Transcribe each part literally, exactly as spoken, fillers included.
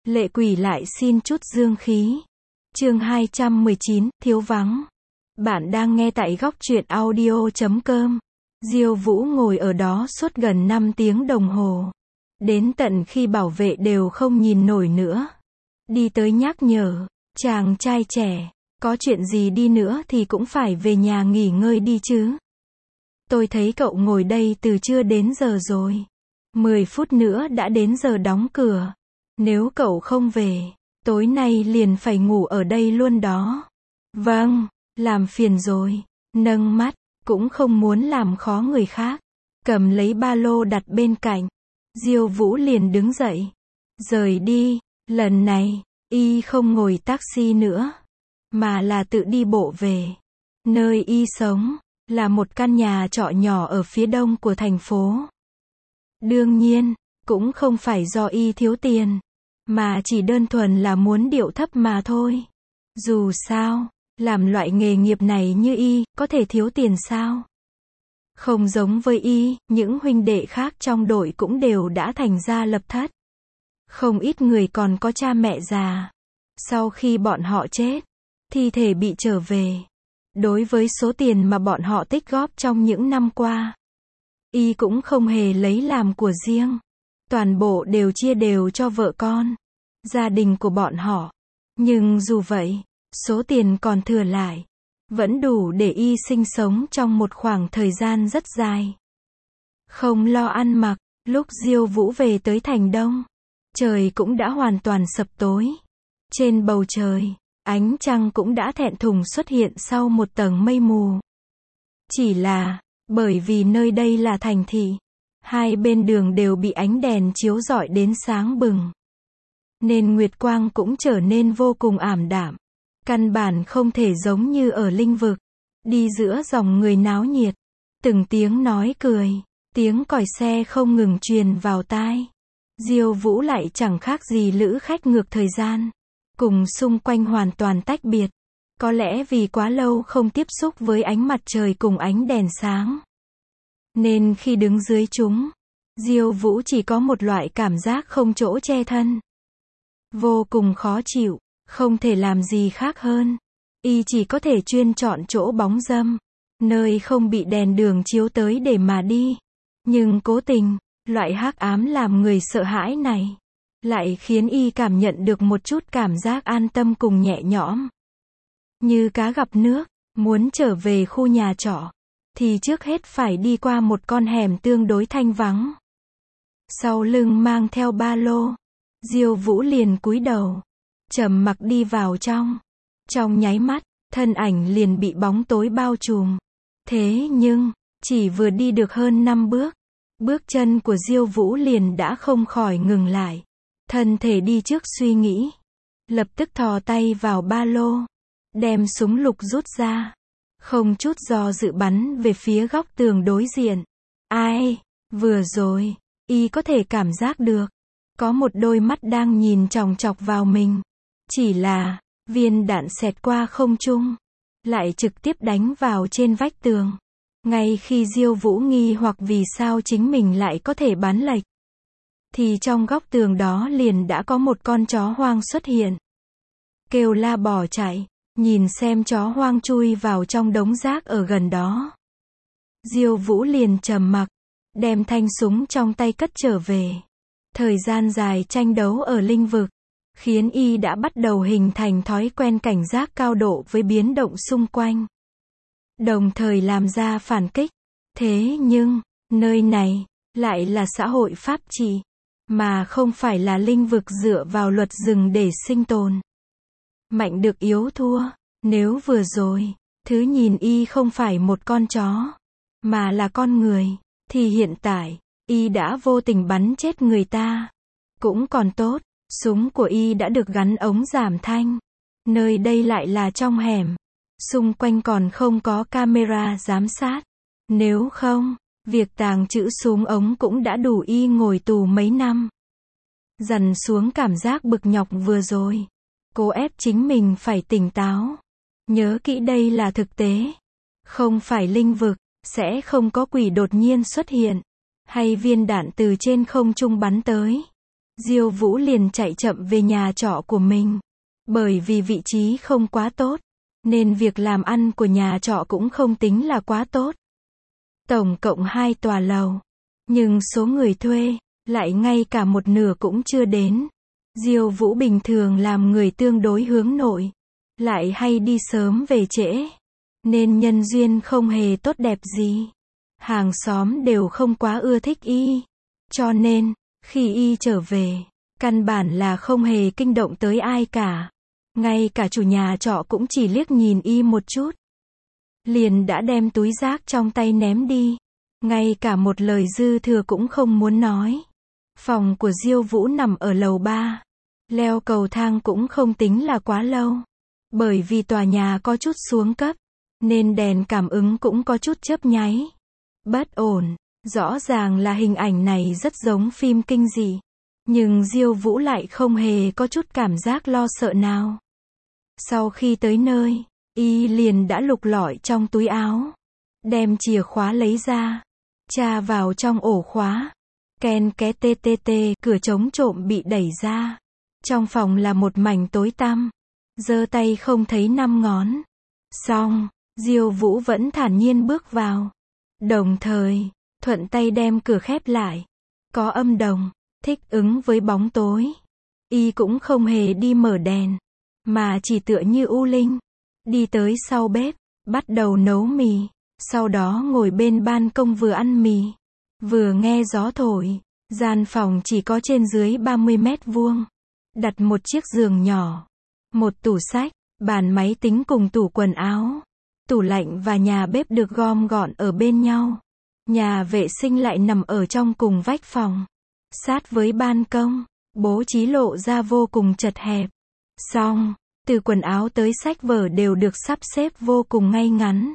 Lệ quỷ lại xin chút dương khí. Chương hai trăm mười chín, thiếu vắng. Bạn đang nghe tại góc truyện audio chấm com. Diêu Vũ ngồi ở đó suốt gần năm tiếng đồng hồ. Đến tận khi bảo vệ đều không nhìn nổi nữa. Đi tới nhắc nhở, chàng trai trẻ, có chuyện gì đi nữa thì cũng phải về nhà nghỉ ngơi đi chứ. Tôi thấy cậu ngồi đây từ trưa đến giờ rồi. mười phút nữa đã đến giờ đóng cửa. Nếu cậu không về, tối nay liền phải ngủ ở đây luôn đó. Vâng, làm phiền rồi. Nâng mắt, cũng không muốn làm khó người khác. Cầm lấy ba lô đặt bên cạnh. Diêu Vũ liền đứng dậy. Rời đi, lần này, y không ngồi taxi nữa. Mà là tự đi bộ về. Nơi y sống, là một căn nhà trọ nhỏ ở phía đông của thành phố. Đương nhiên, cũng không phải do y thiếu tiền. Mà chỉ đơn thuần là muốn điệu thấp mà thôi. Dù sao, làm loại nghề nghiệp này như y, có thể thiếu tiền sao? Không giống với y, những huynh đệ khác trong đội cũng đều đã thành gia lập thất. Không ít người còn có cha mẹ già. Sau khi bọn họ chết, thi thể bị trở về. Đối với số tiền mà bọn họ tích góp trong những năm qua, y cũng không hề lấy làm của riêng. Toàn bộ đều chia đều cho vợ con, gia đình của bọn họ. Nhưng dù vậy, số tiền còn thừa lại, vẫn đủ để y sinh sống trong một khoảng thời gian rất dài. Không lo ăn mặc, lúc Diêu Vũ về tới thành đông, trời cũng đã hoàn toàn sập tối. Trên bầu trời, ánh trăng cũng đã thẹn thùng xuất hiện sau một tầng mây mù. Chỉ là, bởi vì nơi đây là thành thị, hai bên đường đều bị ánh đèn chiếu rọi đến sáng bừng. Nên nguyệt quang cũng trở nên vô cùng ảm đạm. Căn bản không thể giống như ở linh vực. Đi giữa dòng người náo nhiệt. Từng tiếng nói cười, tiếng còi xe không ngừng truyền vào tai. Diêu Vũ lại chẳng khác gì lữ khách ngược thời gian. Cùng xung quanh hoàn toàn tách biệt. Có lẽ vì quá lâu không tiếp xúc với ánh mặt trời cùng ánh đèn sáng. Nên khi đứng dưới chúng, Diêu Vũ chỉ có một loại cảm giác không chỗ che thân. Vô cùng khó chịu, không thể làm gì khác hơn. Y chỉ có thể chuyên chọn chỗ bóng râm, nơi không bị đèn đường chiếu tới để mà đi. Nhưng cố tình, loại hắc ám làm người sợ hãi này, lại khiến y cảm nhận được một chút cảm giác an tâm cùng nhẹ nhõm. Như cá gặp nước, muốn trở về khu nhà trọ, thì trước hết phải đi qua một con hẻm tương đối thanh vắng. Sau lưng mang theo ba lô, Diêu Vũ liền cúi đầu, trầm mặc đi vào trong. Trong nháy mắt, thân ảnh liền bị bóng tối bao trùm. Thế nhưng, chỉ vừa đi được hơn năm bước, bước chân của Diêu Vũ liền đã không khỏi ngừng lại. Thân thể đi trước suy nghĩ, lập tức thò tay vào ba lô, đem súng lục rút ra, không chút do dự bắn về phía góc tường đối diện. Ai, vừa rồi, y có thể cảm giác được, có một đôi mắt đang nhìn chòng chọc vào mình. Chỉ là, viên đạn xẹt qua không trung, lại trực tiếp đánh vào trên vách tường. Ngay khi Diêu Vũ nghi hoặc vì sao chính mình lại có thể bắn lệch, thì trong góc tường đó liền đã có một con chó hoang xuất hiện. Kêu la bỏ chạy, nhìn xem chó hoang chui vào trong đống rác ở gần đó. Diêu Vũ liền trầm mặc, đem thanh súng trong tay cất trở về. Thời gian dài tranh đấu ở linh vực, khiến y đã bắt đầu hình thành thói quen cảnh giác cao độ với biến động xung quanh. Đồng thời làm ra phản kích. Thế nhưng, nơi này, lại là xã hội pháp trị, mà không phải là linh vực dựa vào luật rừng để sinh tồn. Mạnh được yếu thua. Nếu vừa rồi, thứ nhìn y không phải một con chó, mà là con người, thì hiện tại, y đã vô tình bắn chết người ta. Cũng còn tốt, súng của y đã được gắn ống giảm thanh. Nơi đây lại là trong hẻm. Xung quanh còn không có camera giám sát. Nếu không, việc tàng trữ súng ống cũng đã đủ y ngồi tù mấy năm. Dằn xuống cảm giác bực nhọc vừa rồi. Cố ép chính mình phải tỉnh táo. Nhớ kỹ đây là thực tế. Không phải linh vực, sẽ không có quỷ đột nhiên xuất hiện. Hay viên đạn từ trên không trung bắn tới. Diêu Vũ liền chạy chậm về nhà trọ của mình. Bởi vì vị trí không quá tốt, nên việc làm ăn của nhà trọ cũng không tính là quá tốt. Tổng cộng hai tòa lầu, nhưng số người thuê lại ngay cả một nửa cũng chưa đến. Diêu Vũ bình thường làm người tương đối hướng nội, lại hay đi sớm về trễ, nên nhân duyên không hề tốt đẹp gì. Hàng xóm đều không quá ưa thích y, cho nên khi y trở về, căn bản là không hề kinh động tới ai cả. Ngay cả chủ nhà trọ cũng chỉ liếc nhìn y một chút, liền đã đem túi rác trong tay ném đi. Ngay cả một lời dư thừa cũng không muốn nói. Phòng của Diêu Vũ nằm ở lầu ba. Leo cầu thang cũng không tính là quá lâu. Bởi vì tòa nhà có chút xuống cấp, nên đèn cảm ứng cũng có chút chớp nháy. Bất ổn. Rõ ràng là hình ảnh này rất giống phim kinh dị. Nhưng Diêu Vũ lại không hề có chút cảm giác lo sợ nào. Sau khi tới nơi, y liền đã lục lọi trong túi áo, đem chìa khóa lấy ra, tra vào trong ổ khóa. Ken ké tê tê tê, cửa chống trộm bị đẩy ra. Trong phòng là một mảnh tối tăm. Giơ tay không thấy năm ngón. Xong, Diêu Vũ vẫn thản nhiên bước vào. Đồng thời, thuận tay đem cửa khép lại. Có âm đồng, thích ứng với bóng tối. Y cũng không hề đi mở đèn, mà chỉ tựa như u linh. Đi tới sau bếp, bắt đầu nấu mì. Sau đó ngồi bên ban công vừa ăn mì, vừa nghe gió thổi. Gian phòng chỉ có trên dưới ba mươi mét vuông. Đặt một chiếc giường nhỏ, một tủ sách, bàn máy tính cùng tủ quần áo. Tủ lạnh và nhà bếp được gom gọn ở bên nhau. Nhà vệ sinh lại nằm ở trong cùng vách phòng, sát với ban công, bố trí lộ ra vô cùng chật hẹp. Xong, từ quần áo tới sách vở đều được sắp xếp vô cùng ngay ngắn.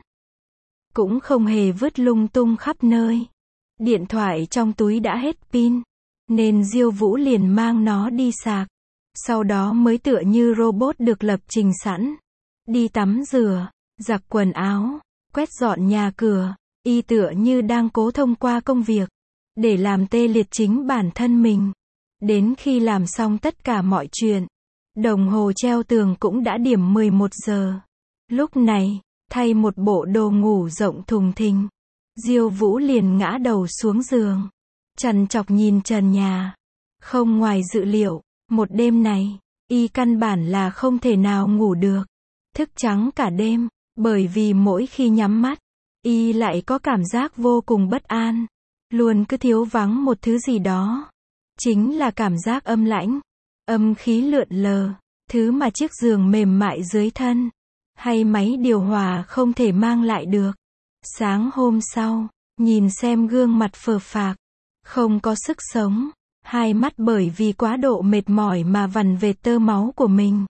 Cũng không hề vứt lung tung khắp nơi. Điện thoại trong túi đã hết pin, nên Diêu Vũ liền mang nó đi sạc. Sau đó mới tựa như robot được lập trình sẵn. Đi tắm rửa, giặt quần áo, quét dọn nhà cửa. Y tựa như đang cố thông qua công việc, để làm tê liệt chính bản thân mình. Đến khi làm xong tất cả mọi chuyện, đồng hồ treo tường cũng đã điểm mười một giờ. Lúc này, thay một bộ đồ ngủ rộng thùng thình, Diêu Vũ liền ngã đầu xuống giường, trằn trọc nhìn trần nhà. Không ngoài dự liệu, một đêm này, y căn bản là không thể nào ngủ được. Thức trắng cả đêm, bởi vì mỗi khi nhắm mắt, y lại có cảm giác vô cùng bất an. Luôn cứ thiếu vắng một thứ gì đó. Chính là cảm giác âm lãnh, âm khí lượn lờ, thứ mà chiếc giường mềm mại dưới thân, hay máy điều hòa không thể mang lại được. Sáng hôm sau, nhìn xem gương mặt phờ phạc, không có sức sống, hai mắt bởi vì quá độ mệt mỏi mà vằn vệt tơ máu của mình.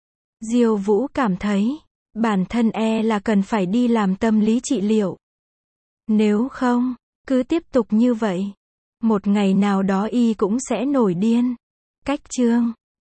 Diêu Vũ cảm thấy, bản thân e là cần phải đi làm tâm lý trị liệu. Nếu không, cứ tiếp tục như vậy, một ngày nào đó y cũng sẽ nổi điên. Cách chương